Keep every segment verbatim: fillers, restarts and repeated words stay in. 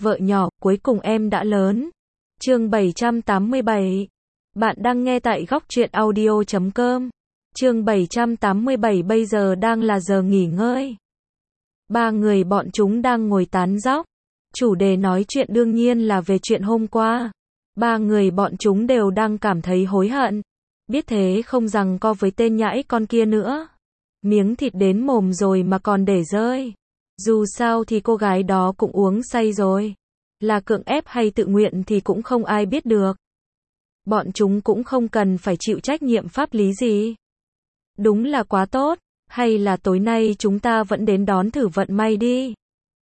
vợ nhỏ, cuối cùng em đã lớn. Chương bảy trăm tám mươi bảy. Bạn đang nghe tại góc truyện audio chấm com. Chương bảy trăm tám mươi bảy. Bây giờ đang là giờ nghỉ ngơi. Ba người bọn chúng đang ngồi tán dóc. Chủ đề nói chuyện đương nhiên là về chuyện hôm qua. Ba người bọn chúng đều đang cảm thấy hối hận. Biết thế không rằng co với tên nhãi con kia nữa. Miếng thịt đến mồm rồi mà còn để rơi. Dù sao thì cô gái đó cũng uống say rồi. Là cưỡng ép hay tự nguyện thì cũng không ai biết được. Bọn chúng cũng không cần phải chịu trách nhiệm pháp lý gì. Đúng là quá tốt. Hay là tối nay chúng ta vẫn đến đón thử vận may đi.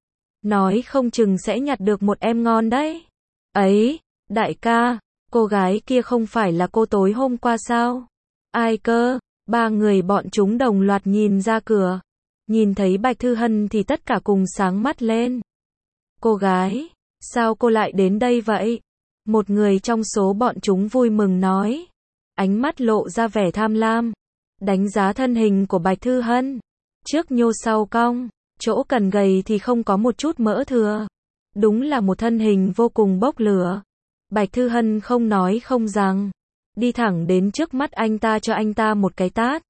Nói không chừng sẽ nhặt được một em ngon đấy. Ấy, đại ca, cô gái kia không phải là cô tối hôm qua sao? Ai cơ? Ba người bọn chúng đồng loạt nhìn ra cửa. Nhìn thấy Bạch Thư Hân thì tất cả cùng sáng mắt lên. Cô gái, sao cô lại đến đây vậy? Một người trong số bọn chúng vui mừng nói. Ánh mắt lộ ra vẻ tham lam. Đánh giá thân hình của Bạch Thư Hân. Trước nhô sau cong, chỗ cần gầy thì không có một chút mỡ thừa. Đúng là một thân hình vô cùng bốc lửa. Bạch Thư Hân không nói không rằng. Đi thẳng đến trước mắt anh ta cho anh ta một cái tát.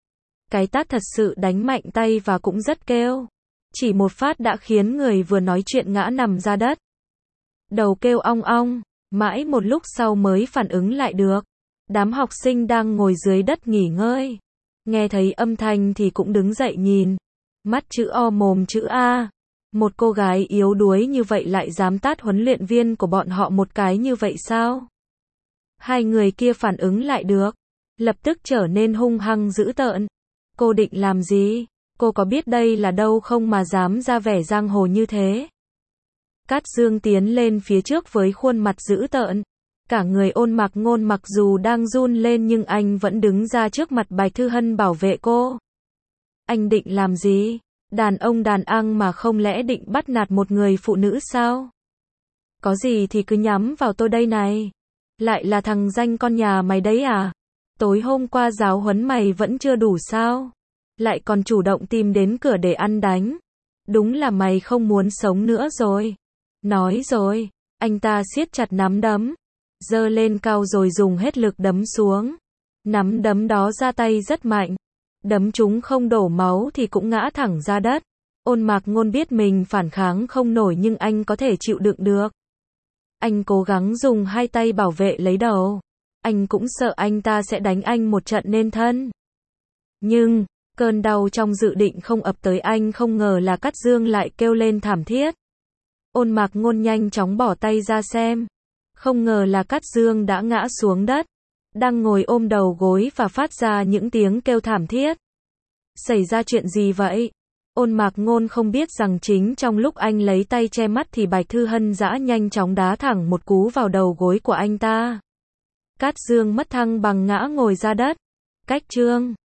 Cái tát thật sự đánh mạnh tay và cũng rất kêu. Chỉ một phát đã khiến người vừa nói chuyện ngã nằm ra đất. Đầu kêu ong ong, mãi một lúc sau mới phản ứng lại được. Đám học sinh đang ngồi dưới đất nghỉ ngơi. Nghe thấy âm thanh thì cũng đứng dậy nhìn. Mắt chữ O mồm chữ A. Một cô gái yếu đuối như vậy lại dám tát huấn luyện viên của bọn họ một cái như vậy sao? Hai người kia phản ứng lại được. Lập tức trở nên hung hăng dữ tợn. Cô định làm gì? Cô có biết đây là đâu không mà dám ra vẻ giang hồ như thế? Cát Dương tiến lên phía trước với khuôn mặt dữ tợn. Cả người Ôn Mạc Ngôn mặc dù đang run lên nhưng anh vẫn đứng ra trước mặt Bạch Thư Hân bảo vệ cô. Anh định làm gì? Đàn ông đàn ăn mà không lẽ định bắt nạt một người phụ nữ sao? Có gì thì cứ nhắm vào tôi đây này. Lại là thằng danh con nhà mày đấy à? Tối hôm qua giáo huấn mày vẫn chưa đủ sao? Lại còn chủ động tìm đến cửa để ăn đánh. Đúng là mày không muốn sống nữa rồi. Nói rồi, anh ta siết chặt nắm đấm. Giơ lên cao rồi dùng hết lực đấm xuống. Nắm đấm đó ra tay rất mạnh. Đấm chúng không đổ máu thì cũng ngã thẳng ra đất. Ôn Mạc Ngôn biết mình phản kháng không nổi nhưng anh có thể chịu đựng được. Anh cố gắng dùng hai tay bảo vệ lấy đầu. Anh cũng sợ anh ta sẽ đánh anh một trận nên thân. Nhưng, cơn đau trong dự định không ập tới anh không ngờ là Cát Dương lại kêu lên thảm thiết. Ôn Mạc Ngôn nhanh chóng bỏ tay ra xem. Không ngờ là Cát Dương đã ngã xuống đất. Đang ngồi ôm đầu gối và phát ra những tiếng kêu thảm thiết. Xảy ra chuyện gì vậy? Ôn Mạc Ngôn không biết rằng chính trong lúc anh lấy tay che mắt thì Bạch Thư Hân dã nhanh chóng đá thẳng một cú vào đầu gối của anh ta. Cát Dương mất thăng bằng ngã ngồi ra đất. Cách chương